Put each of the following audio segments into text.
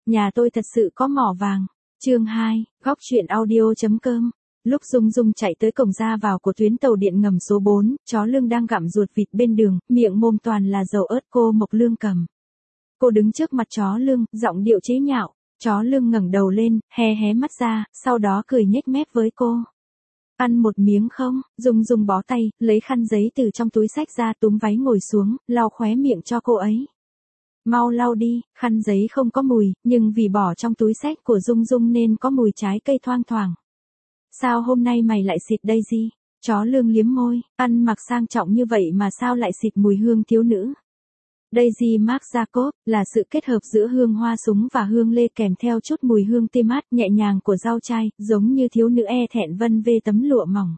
nhà tôi thật sự có mỏ vàng. Chương 2, góc truyện audio.com. Lúc Dung Dung chạy tới cổng ra vào của tuyến tàu điện ngầm số 4, chó Lương đang gặm ruột vịt bên đường, miệng mồm toàn là dầu ớt. Cô Mộc Lương cầm. Cô đứng trước mặt chó Lương, giọng điệu chế nhạo. Chó Lương ngẩng đầu lên, hé hé mắt ra, sau đó cười nhếch mép với cô. Ăn một miếng không? Dung Dung bó tay, lấy khăn giấy từ trong túi xách ra, túm váy ngồi xuống, lau khóe miệng cho cô ấy. Mau lau đi, khăn giấy không có mùi, nhưng vì bỏ trong túi xách của Dung Dung nên có mùi trái cây thoang thoảng. Sao hôm nay mày lại xịt Daisy? Chó Lương liếm môi, ăn mặc sang trọng như vậy mà sao lại xịt mùi hương thiếu nữ? Daisy Marc Jacob là sự kết hợp giữa hương hoa súng và hương lê kèm theo chút mùi hương tươi mát nhẹ nhàng của rau chai, giống như thiếu nữ e thẹn vân vê tấm lụa mỏng.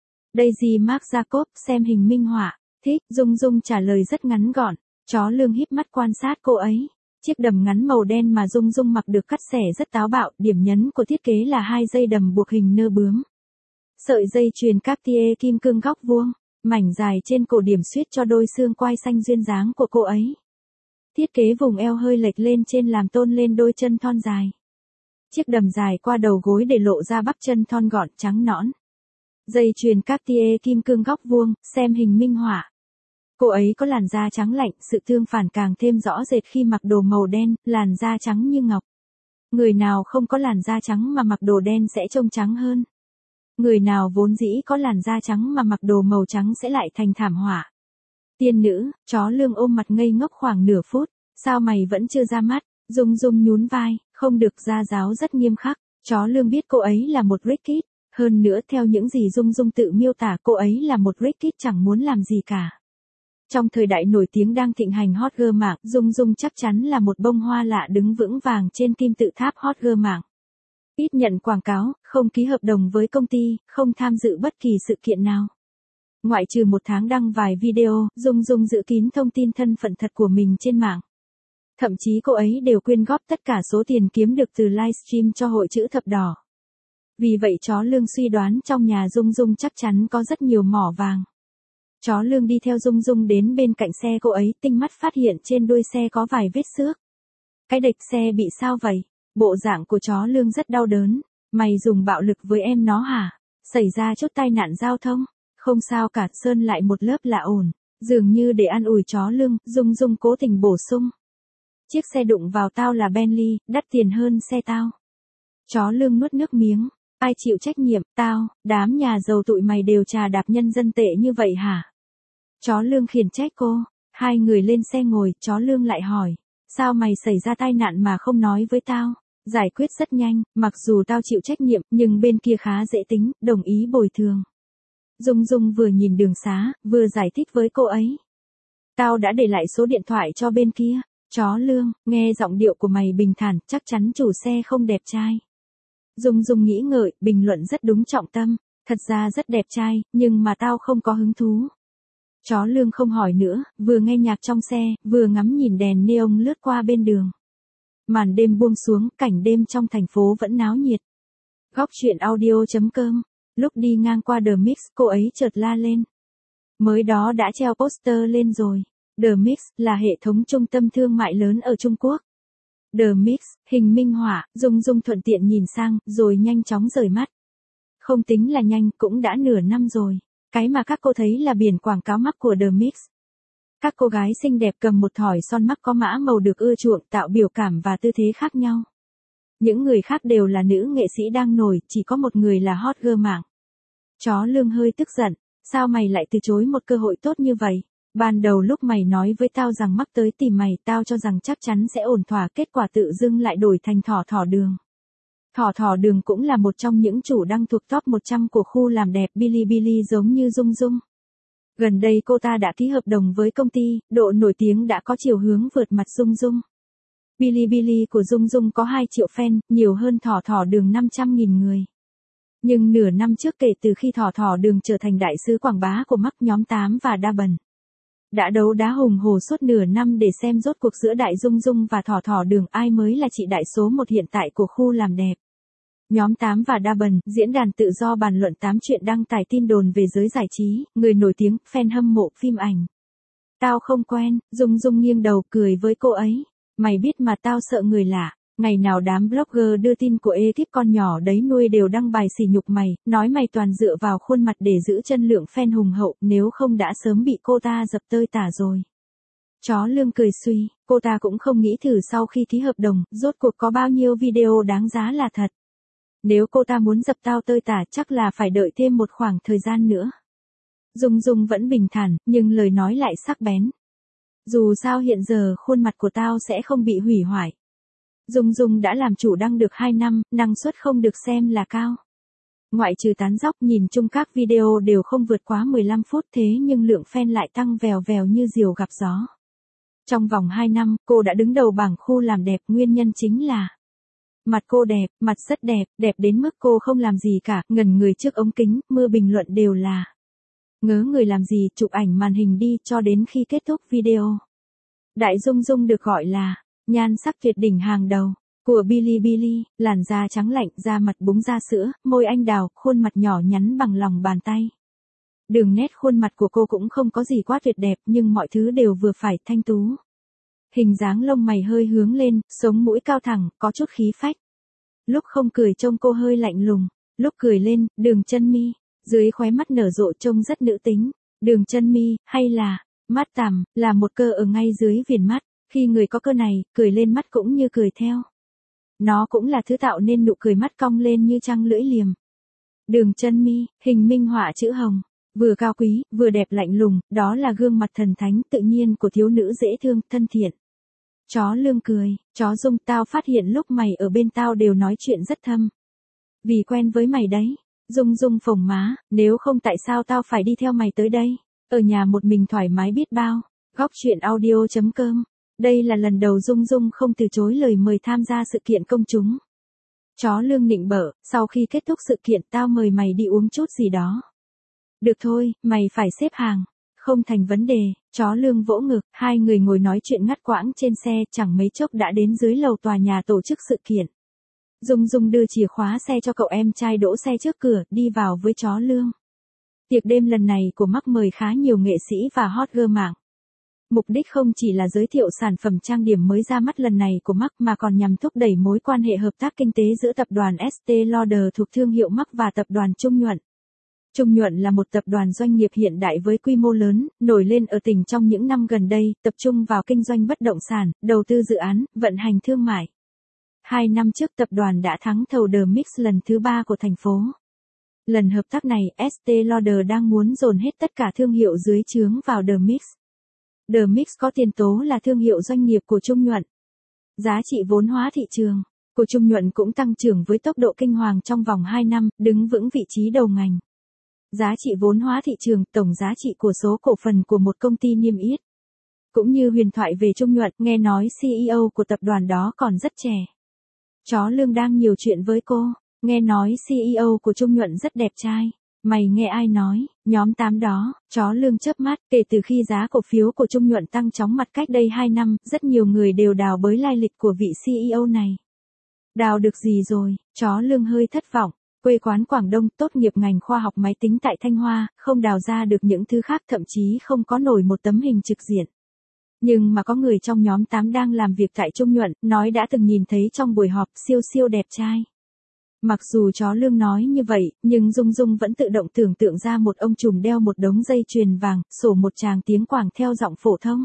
Daisy Marc Jacob, xem hình minh họa. Thích, Dung Dung trả lời rất ngắn gọn. Chó Lương híp mắt quan sát cô ấy. Chiếc đầm ngắn màu đen mà Dung Dung mặc được cắt xẻ rất táo bạo, điểm nhấn của thiết kế là 2 dây đầm buộc hình nơ bướm. Sợi dây chuyền Cartier kim cương góc vuông, mảnh dài trên cổ điểm xuyết cho đôi xương quai xanh duyên dáng của cô ấy. Thiết kế vùng eo hơi lệch lên trên làm tôn lên đôi chân thon dài. Chiếc đầm dài qua đầu gối để lộ ra bắp chân thon gọn trắng nõn. Dây chuyền Cartier kim cương góc vuông, xem hình minh họa. Cô ấy có làn da trắng lạnh, sự tương phản càng thêm rõ rệt khi mặc đồ màu đen, làn da trắng như ngọc. Người nào không có làn da trắng mà mặc đồ đen sẽ trông trắng hơn. Người nào vốn dĩ có làn da trắng mà mặc đồ màu trắng sẽ lại thành thảm họa. Tiên nữ, chó Lương ôm mặt ngây ngốc khoảng nửa phút, sao mày vẫn chưa ra mắt? Dung Dung nhún vai, không được, ra giáo rất nghiêm khắc. Chó Lương biết cô ấy là một rich kid, hơn nữa theo những gì Dung Dung tự miêu tả cô ấy là một rich kid chẳng muốn làm gì cả. Trong thời đại nổi tiếng đang thịnh hành hot girl mạng, Dung Dung chắc chắn là một bông hoa lạ đứng vững vàng trên kim tự tháp hot girl mạng. Ít nhận quảng cáo, không ký hợp đồng với công ty, không tham dự bất kỳ sự kiện nào. Ngoại trừ một tháng đăng vài video, Dung Dung giữ kín thông tin thân phận thật của mình trên mạng. Thậm chí cô ấy đều quyên góp tất cả số tiền kiếm được từ livestream cho hội chữ thập đỏ. Vì vậy chó Lương suy đoán trong nhà Dung Dung chắc chắn có rất nhiều mỏ vàng. Chó Lương đi theo Dung Dung đến bên cạnh xe cô ấy, tinh mắt phát hiện trên đuôi xe có vài vết xước. Cái đệch xe bị sao vậy? Bộ dạng của chó Lương rất đau đớn. Mày dùng bạo lực với em nó hả? Xảy ra chút tai nạn giao thông? Không sao cả, sơn lại một lớp là ổn. Dường như để an ủi chó Lương, Dung Dung cố tình bổ sung. Chiếc xe đụng vào tao là Bentley, đắt tiền hơn xe tao. Chó Lương nuốt nước miếng. Ai chịu trách nhiệm? Tao, đám nhà giàu tụi mày đều trà đạp nhân dân tệ như vậy hả? Chó Lương khiển trách cô. Hai người lên xe ngồi, chó Lương lại hỏi. Sao mày xảy ra tai nạn mà không nói với tao? Giải quyết rất nhanh, mặc dù tao chịu trách nhiệm, nhưng bên kia khá dễ tính, đồng ý bồi thường. Dung Dung vừa nhìn đường xá, vừa giải thích với cô ấy. Tao đã để lại số điện thoại cho bên kia. Chó Lương, nghe giọng điệu của mày bình thản, chắc chắn chủ xe không đẹp trai. Dung Dung nghĩ ngợi, bình luận rất đúng trọng tâm. Thật ra rất đẹp trai, nhưng mà tao không có hứng thú. Chó Lương không hỏi nữa, vừa nghe nhạc trong xe, vừa ngắm nhìn đèn neon lướt qua bên đường. Màn đêm buông xuống, cảnh đêm trong thành phố vẫn náo nhiệt. Góc truyện audio.com. Lúc đi ngang qua The Mix, cô ấy chợt la lên. Mới đó đã treo poster lên rồi. The Mix là hệ thống trung tâm thương mại lớn ở Trung Quốc. The Mix, hình minh họa, Dung Dung thuận tiện nhìn sang, rồi nhanh chóng rời mắt. Không tính là nhanh, cũng đã nửa năm rồi. Cái mà các cô thấy là biển quảng cáo mắc của The Mix. Các cô gái xinh đẹp cầm một thỏi son mắc có mã màu được ưa chuộng, tạo biểu cảm và tư thế khác nhau. Những người khác đều là nữ nghệ sĩ đang nổi, chỉ có một người là hot girl mạng. Chó Lương hơi tức giận. Sao mày lại từ chối một cơ hội tốt như vậy? Ban đầu lúc mày nói với tao rằng mắc tới tìm mày, tao cho rằng chắc chắn sẽ ổn thỏa, kết quả tự dưng lại đổi thành Thỏ Đường. Thỏ Đường cũng là một trong những chủ đăng thuộc top 100 của khu làm đẹp Bilibili giống như Dung Dung. Gần đây cô ta đã ký hợp đồng với công ty, độ nổi tiếng đã có chiều hướng vượt mặt Dung Dung. Bilibili của Dung Dung có 2 triệu fan, nhiều hơn Thỏ Đường 500.000 người. Nhưng nửa năm trước kể từ khi Thỏ Đường trở thành đại sứ quảng bá của Marc, nhóm 8 và Đa-bần, đã đấu đá hùng hổ suốt nửa năm để xem rốt cuộc giữa Đại Dung Dung và Thỏ Đường ai mới là chị đại số 1 hiện tại của khu làm đẹp. Nhóm 8 và Đa-bần, diễn đàn tự do bàn luận 8 chuyện đăng tải tin đồn về giới giải trí, người nổi tiếng, fan hâm mộ phim ảnh. Tao không quen, Dung Dung nghiêng đầu cười với cô ấy. Mày biết mà tao sợ người lạ. Ngày nào đám blogger đưa tin của ekip con nhỏ đấy nuôi đều đăng bài sỉ nhục mày, nói mày toàn dựa vào khuôn mặt để giữ chân lượng fan hùng hậu, nếu không đã sớm bị cô ta dập tơi tả rồi. Chó Lương cười suy, cô ta cũng không nghĩ thử sau khi ký hợp đồng, rốt cuộc có bao nhiêu video đáng giá là thật. Nếu cô ta muốn dập tao tơi tả chắc là phải đợi thêm một khoảng thời gian nữa. Dung Dung vẫn bình thản, nhưng lời nói lại sắc bén. Dù sao hiện giờ khuôn mặt của tao sẽ không bị hủy hoại. Dung Dung đã làm chủ đăng được 2 năm, năng suất không được xem là cao. Ngoại trừ tán dóc nhìn chung các video đều không vượt quá 15 phút thế nhưng lượng fan lại tăng vèo vèo như diều gặp gió. Trong vòng 2 năm, cô đã đứng đầu bảng khu làm đẹp, nguyên nhân chính là mặt cô đẹp, mặt rất đẹp, đẹp đến mức cô không làm gì cả, ngẩn người trước ống kính, mưa bình luận đều là ngớ người làm gì, chụp ảnh màn hình đi, cho đến khi kết thúc video. Đại Dung Dung được gọi là nhan sắc tuyệt đỉnh hàng đầu của Bilibili, làn da trắng lạnh, da mặt búng da sữa, môi anh đào, khuôn mặt nhỏ nhắn bằng lòng bàn tay. Đường nét khuôn mặt của cô cũng không có gì quá tuyệt đẹp nhưng mọi thứ đều vừa phải, thanh tú. Hình dáng lông mày hơi hướng lên, sống mũi cao thẳng, có chút khí phách. Lúc không cười trông cô hơi lạnh lùng, lúc cười lên, đường chân mi, dưới khóe mắt nở rộ trông rất nữ tính. Đường chân mi, hay là mắt tằm, là một cơ ở ngay dưới viền mắt. Khi người có cơ này, cười lên mắt cũng như cười theo. Nó cũng là thứ tạo nên nụ cười mắt cong lên như trăng lưỡi liềm. Đường chân mi, hình minh họa chữ hồng. Vừa cao quý, vừa đẹp lạnh lùng, đó là gương mặt thần thánh tự nhiên của thiếu nữ dễ thương, thân thiện. Chó Lương cười, chó Dung, tao phát hiện lúc mày ở bên tao đều nói chuyện rất thâm. Vì quen với mày đấy. Dung Dung phồng má, nếu không tại sao tao phải đi theo mày tới đây, ở nhà một mình thoải mái biết bao. Góc chuyện audio.com. Đây là lần đầu Dung Dung không từ chối lời mời tham gia sự kiện công chúng. Chó Lương nịnh bợ, sau khi kết thúc sự kiện tao mời mày đi uống chút gì đó. Được thôi, mày phải xếp hàng. Không thành vấn đề, chó Lương vỗ ngực, hai người ngồi nói chuyện ngắt quãng trên xe, chẳng mấy chốc đã đến dưới lầu tòa nhà tổ chức sự kiện. Dung Dung đưa chìa khóa xe cho cậu em trai đỗ xe trước cửa, đi vào với chó Lương. Tiệc đêm lần này của Mark mời khá nhiều nghệ sĩ và hot girl mạng. Mục đích không chỉ là giới thiệu sản phẩm trang điểm mới ra mắt lần này của Mark mà còn nhằm thúc đẩy mối quan hệ hợp tác kinh tế giữa tập đoàn Estée Lauder thuộc thương hiệu Mark và tập đoàn Trung Nhuận. Trung Nhuận là một tập đoàn doanh nghiệp hiện đại với quy mô lớn, nổi lên ở tỉnh trong những năm gần đây, tập trung vào kinh doanh bất động sản, đầu tư dự án, vận hành thương mại. 2 năm trước tập đoàn đã thắng thầu The Mix lần thứ 3 của thành phố. Lần hợp tác này, Estée Lauder đang muốn dồn hết tất cả thương hiệu dưới trướng vào The Mix. The Mix có tiền tố là thương hiệu doanh nghiệp của Trung Nhuận. Giá trị vốn hóa thị trường của Trung Nhuận cũng tăng trưởng với tốc độ kinh hoàng trong vòng 2 năm, đứng vững vị trí đầu ngành. Giá trị vốn hóa thị trường, tổng giá trị của số cổ phần của một công ty niêm yết. Cũng như huyền thoại về Trung Nhuận, nghe nói CEO của tập đoàn đó còn rất trẻ. Chó Lương đang nhiều chuyện với cô, nghe nói CEO của Trung Nhuận rất đẹp trai. Mày nghe ai nói, nhóm 8 đó, chó Lương chớp mắt, kể từ khi giá cổ phiếu của Trung Nhuận tăng chóng mặt cách đây 2 năm, rất nhiều người đều đào bới lai lịch của vị CEO này. Đào được gì rồi, chó Lương hơi thất vọng. Quê quán Quảng Đông, tốt nghiệp ngành khoa học máy tính tại Thanh Hoa, không đào ra được những thứ khác, thậm chí không có nổi một tấm hình trực diện. Nhưng mà có người trong nhóm 8 đang làm việc tại Trung Nhuận, nói đã từng nhìn thấy trong buổi họp, siêu siêu đẹp trai. Mặc dù chó Lương nói như vậy, nhưng Dung Dung vẫn tự động tưởng tượng ra một ông trùm đeo một đống dây chuyền vàng, sổ một tràng tiếng Quảng theo giọng phổ thông.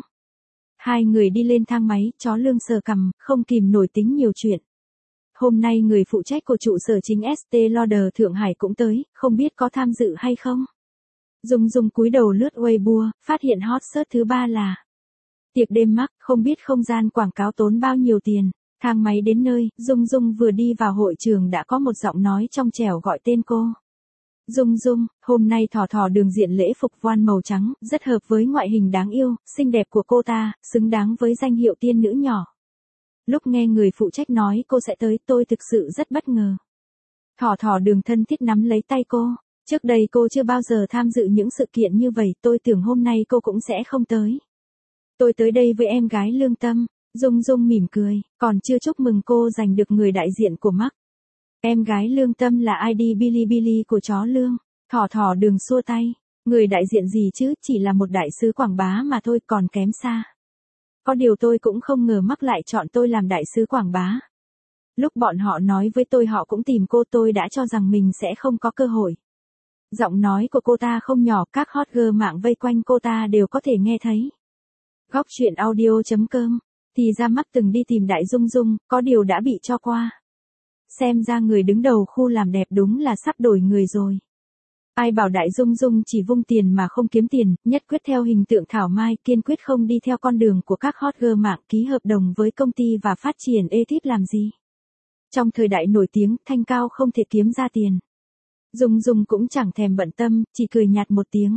Hai người đi lên thang máy, chó Lương sờ cằm, không kìm nổi tính nhiều chuyện. Hôm nay người phụ trách của trụ sở chính Estée Lauder Thượng Hải cũng tới, không biết có tham dự hay không. Dung Dung cúi đầu lướt Weibo, phát hiện hot search thứ 3 là tiệc đêm Mark, không biết không gian quảng cáo tốn bao nhiêu tiền. Thang máy đến nơi, Dung Dung vừa đi vào hội trường đã có một giọng nói trong trẻo gọi tên cô. Dung Dung, hôm nay thỏ thỏ đường diện lễ phục voan màu trắng, rất hợp với ngoại hình đáng yêu, xinh đẹp của cô ta, xứng đáng với danh hiệu tiên nữ nhỏ. Lúc nghe người phụ trách nói cô sẽ tới, tôi thực sự rất bất ngờ. Thỏ thỏ đường thân thiết nắm lấy tay cô. Trước đây cô chưa bao giờ tham dự những sự kiện như vậy, tôi tưởng hôm nay cô cũng sẽ không tới. Tôi tới đây với em gái Lương Tâm. Dung Dung mỉm cười, còn chưa chúc mừng cô giành được người đại diện của Mark. Em gái Lương Tâm là ID Bilibili của chó Lương. Thỏ thỏ đường xua tay. Người đại diện gì chứ, chỉ là một đại sứ quảng bá mà thôi, còn kém xa. Có điều tôi cũng không ngờ Mark lại chọn tôi làm đại sứ quảng bá. Lúc bọn họ nói với tôi họ cũng tìm cô, tôi đã cho rằng mình sẽ không có cơ hội. Giọng nói của cô ta không nhỏ, các hot girl mạng vây quanh cô ta đều có thể nghe thấy. Góc chuyện audio.com. Thì ra mắt từng đi tìm Đại Dung Dung, có điều đã bị cho qua. Xem ra người đứng đầu khu làm đẹp đúng là sắp đổi người rồi. Ai bảo Đại Dung Dung chỉ vung tiền mà không kiếm tiền, nhất quyết theo hình tượng thảo mai, kiên quyết không đi theo con đường của các hot girl mạng, ký hợp đồng với công ty và phát triển ekip làm gì. Trong thời đại nổi tiếng, thanh cao không thể kiếm ra tiền. Dung Dung cũng chẳng thèm bận tâm, chỉ cười nhạt một tiếng.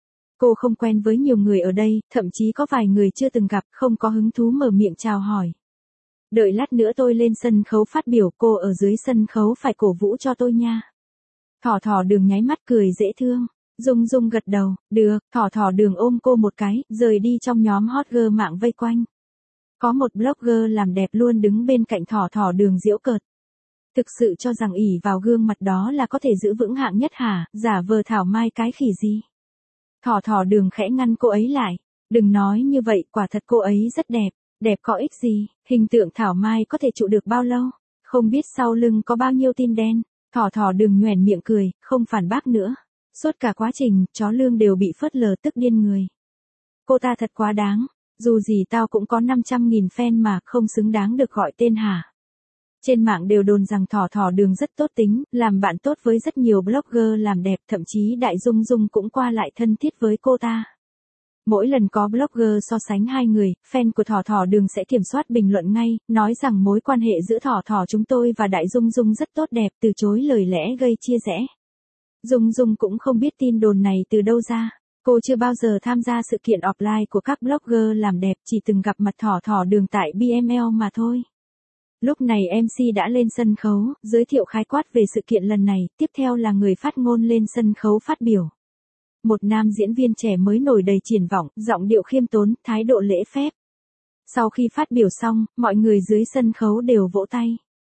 Cô không quen với nhiều người ở đây, thậm chí có vài người chưa từng gặp, không có hứng thú mở miệng chào hỏi. Đợi lát nữa tôi lên sân khấu phát biểu, cô ở dưới sân khấu phải cổ vũ cho tôi nha. Thỏ Thỏ Đường nháy mắt cười dễ thương. Dung Dung gật đầu, được. Thỏ Thỏ Đường ôm cô một cái, rời đi trong nhóm hot girl mạng vây quanh. Có một blogger làm đẹp luôn đứng bên cạnh Thỏ Thỏ Đường giễu cợt. Thực sự cho rằng ỷ vào gương mặt đó là có thể giữ vững hạng nhất hả, giả vờ thảo mai cái khỉ gì. Thỏ Thỏ Đường khẽ ngăn cô ấy lại. Đừng nói như vậy, quả thật cô ấy rất đẹp. Đẹp có ích gì, hình tượng thảo mai có thể trụ được bao lâu, không biết sau lưng có bao nhiêu tin đen. Thỏ Thỏ Đường nhoẻn miệng cười, không phản bác nữa. Suốt cả quá trình, chó Lương đều bị phớt lờ tức điên người. Cô ta thật quá đáng, dù gì tao cũng có 500.000 fan mà, không xứng đáng được gọi tên hả. Trên mạng đều đồn rằng Thỏ Thỏ Đường rất tốt tính, làm bạn tốt với rất nhiều blogger làm đẹp, thậm chí Đại Dung Dung cũng qua lại thân thiết với cô ta. Mỗi lần có blogger so sánh hai người, fan của Thỏ Thỏ Đường sẽ kiểm soát bình luận ngay, nói rằng mối quan hệ giữa Thỏ Thỏ chúng tôi và Đại Dung Dung rất tốt đẹp, từ chối lời lẽ gây chia rẽ. Dung Dung cũng không biết tin đồn này từ đâu ra. Cô chưa bao giờ tham gia sự kiện offline của các blogger làm đẹp, chỉ từng gặp mặt Thỏ Thỏ Đường tại BML mà thôi. Lúc này MC đã lên sân khấu, giới thiệu khái quát về sự kiện lần này, tiếp theo là người phát ngôn lên sân khấu phát biểu. Một nam diễn viên trẻ mới nổi đầy triển vọng, giọng điệu khiêm tốn, thái độ lễ phép. Sau khi phát biểu xong, mọi người dưới sân khấu đều vỗ tay.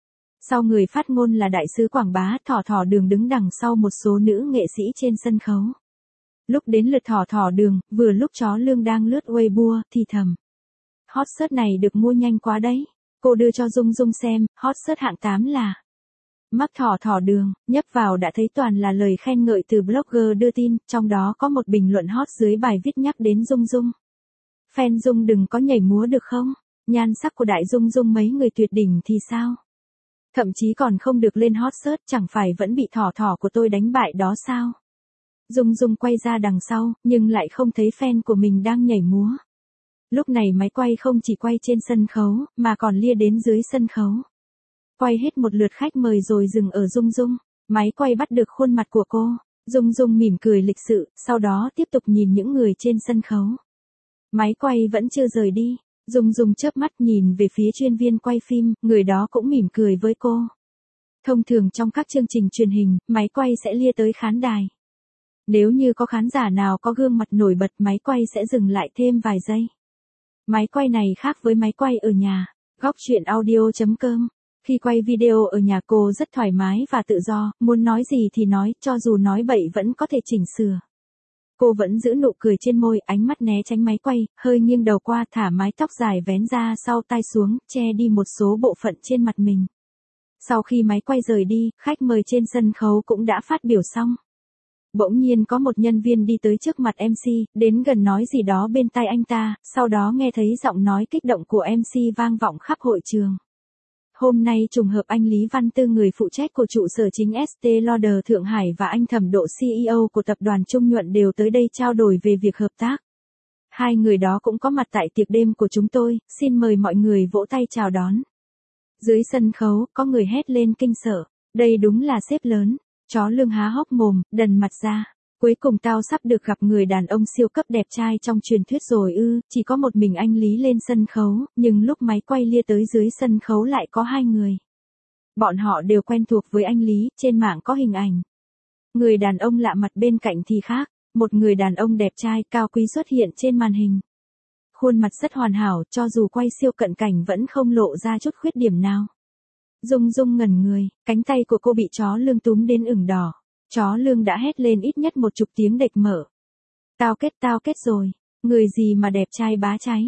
Sau người phát ngôn là đại sứ quảng bá, Thỏ Thỏ Đường đứng đằng sau một số nữ nghệ sĩ trên sân khấu. Lúc đến lượt Thỏ Thỏ Đường, vừa lúc chó Lương đang lướt Weibo, thì thầm. Hot search này được mua nhanh quá đấy. Cô đưa cho Dung Dung xem, hot search hạng 8 là mắc Thỏ Thỏ Đường, nhấp vào đã thấy toàn là lời khen ngợi từ blogger đưa tin, trong đó có một bình luận hot dưới bài viết nhắc đến Dung Dung. Fan Dung đừng có nhảy múa được không? Nhan sắc của Đại Dung Dung mấy người tuyệt đỉnh thì sao? Thậm chí còn không được lên hot search, chẳng phải vẫn bị Thỏ Thỏ của tôi đánh bại đó sao? Dung Dung quay ra đằng sau, nhưng lại không thấy fan của mình đang nhảy múa. Lúc này máy quay không chỉ quay trên sân khấu, mà còn lia đến dưới sân khấu. Quay hết một lượt khách mời rồi dừng ở Dung Dung. Máy quay bắt được khuôn mặt của cô. Dung Dung mỉm cười lịch sự, sau đó tiếp tục nhìn những người trên sân khấu. Máy quay vẫn chưa rời đi. Dung Dung chớp mắt nhìn về phía chuyên viên quay phim, người đó cũng mỉm cười với cô. Thông thường trong các chương trình truyền hình, máy quay sẽ lia tới khán đài. Nếu như có khán giả nào có gương mặt nổi bật, máy quay sẽ dừng lại thêm vài giây. Máy quay này khác với máy quay ở nhà. Góc chuyện audio.com. Khi quay video ở nhà cô rất thoải mái và tự do, muốn nói gì thì nói, cho dù nói bậy vẫn có thể chỉnh sửa. Cô vẫn giữ nụ cười trên môi, ánh mắt né tránh máy quay, hơi nghiêng đầu qua, thả mái tóc dài vén ra sau tai xuống, che đi một số bộ phận trên mặt mình. Sau khi máy quay rời đi, khách mời trên sân khấu cũng đã phát biểu xong. Bỗng nhiên có một nhân viên đi tới trước mặt MC, đến gần nói gì đó bên tai anh ta, sau đó nghe thấy giọng nói kích động của MC vang vọng khắp hội trường. Hôm nay trùng hợp anh Lý Văn Tư, người phụ trách của trụ sở chính Estée Lauder Thượng Hải, và anh Thẩm Độ, CEO của tập đoàn Trung Nhuận đều tới đây trao đổi về việc hợp tác. Hai người đó cũng có mặt tại tiệc đêm của chúng tôi, xin mời mọi người vỗ tay chào đón. Dưới sân khấu, có người hét lên kinh sợ, đây đúng là sếp lớn. Chó Lương há hốc mồm, đần mặt ra. Cuối cùng tao sắp được gặp người đàn ông siêu cấp đẹp trai trong truyền thuyết rồi ư. Chỉ có một mình anh Lý lên sân khấu, nhưng lúc máy quay lia tới dưới sân khấu lại có hai người. Bọn họ đều quen thuộc với anh Lý, trên mạng có hình ảnh. Người đàn ông lạ mặt bên cạnh thì khác, một người đàn ông đẹp trai, cao quý xuất hiện trên màn hình. Khuôn mặt rất hoàn hảo, cho dù quay siêu cận cảnh vẫn không lộ ra chút khuyết điểm nào. Dung Dung ngẩn người, cánh tay của cô bị chó Lương túm đến ửng đỏ. Chó Lương đã hét lên ít nhất một chục tiếng đệch mở. Tao kết rồi. Người gì mà đẹp trai bá cháy.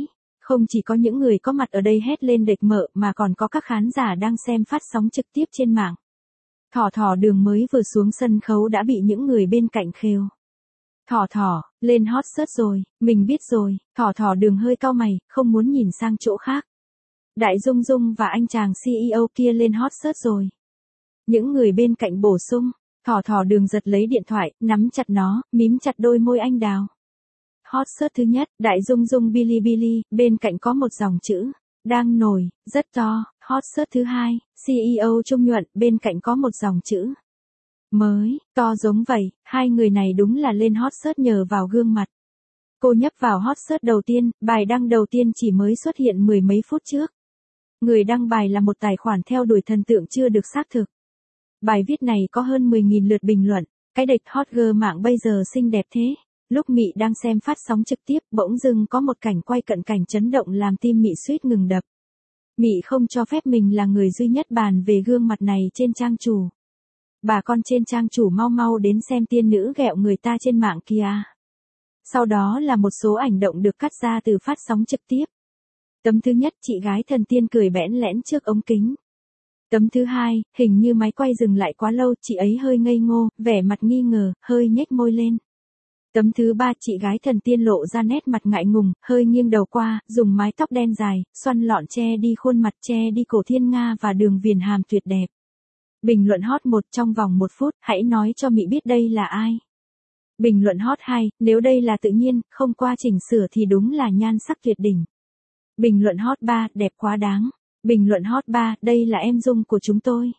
Không chỉ có những người có mặt ở đây hét lên đệt mợ mà còn có các khán giả đang xem phát sóng trực tiếp trên mạng. Thỏ thỏ đường mới vừa xuống sân khấu đã bị những người bên cạnh khều. Thỏ thỏ, lên hot search rồi, mình biết rồi, thỏ thỏ đường hơi cau mày, không muốn nhìn sang chỗ khác. Đại Dung Dung và anh chàng CEO kia lên hot search rồi. Những người bên cạnh bổ sung, thỏ thỏ đường giật lấy điện thoại, nắm chặt nó, mím chặt đôi môi anh đào. Hot search thứ nhất, Đại Dung Dung Bilibili, bên cạnh có một dòng chữ, đang nổi, rất to. Hot search thứ hai, CEO Trung Nhuận, bên cạnh có một dòng chữ, mới, to giống vậy. Hai người này đúng là lên hot search nhờ vào gương mặt. Cô nhấp vào hot search đầu tiên, bài đăng đầu tiên chỉ mới xuất hiện mười mấy phút trước. Người đăng bài là một tài khoản theo đuổi thần tượng chưa được xác thực. Bài viết này có hơn 10.000 lượt bình luận, cái đệch hot girl mạng bây giờ xinh đẹp thế. Lúc Mị đang xem phát sóng trực tiếp, bỗng dưng có một cảnh quay cận cảnh chấn động làm tim Mị suýt ngừng đập. Mị không cho phép mình là người duy nhất bàn về gương mặt này trên trang chủ. Bà con trên trang chủ mau mau đến xem tiên nữ ghẹo người ta trên mạng kìa. Sau đó là một số ảnh động được cắt ra từ phát sóng trực tiếp. Tấm thứ nhất, chị gái thần tiên cười bẽn lẽn trước ống kính. Tấm thứ hai, hình như máy quay dừng lại quá lâu, chị ấy hơi ngây ngô, vẻ mặt nghi ngờ, hơi nhếch môi lên. Tấm thứ ba, chị gái thần tiên lộ ra nét mặt ngại ngùng, hơi nghiêng đầu qua, dùng mái tóc đen dài, xoăn lọn che đi khuôn mặt, che đi cổ thiên nga và đường viền hàm tuyệt đẹp. Bình luận hot 1 trong vòng 1 phút, hãy nói cho Mị biết đây là ai. Bình luận hot 2, nếu đây là tự nhiên, không qua chỉnh sửa thì đúng là nhan sắc tuyệt đỉnh. Bình luận hot 3, đẹp quá đáng. Bình luận hot 3, đây là em Dung của chúng tôi.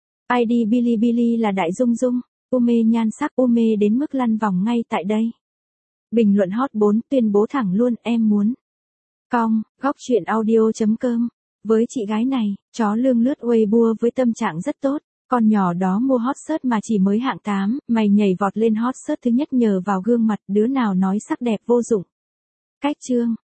ID Bilibili là Đại Dung Dung. Mê nhan sắc, mê đến mức lăn vòng ngay tại đây. Bình luận hot 4, tuyên bố thẳng luôn, em muốn. Góc truyện audio.com. Với chị gái này, chó lương lướt Weibo với tâm trạng rất tốt. Con nhỏ đó mua hot search mà chỉ mới hạng 8, mày nhảy vọt lên hot search thứ nhất nhờ vào gương mặt, đứa nào nói sắc đẹp vô dụng. Cách chương.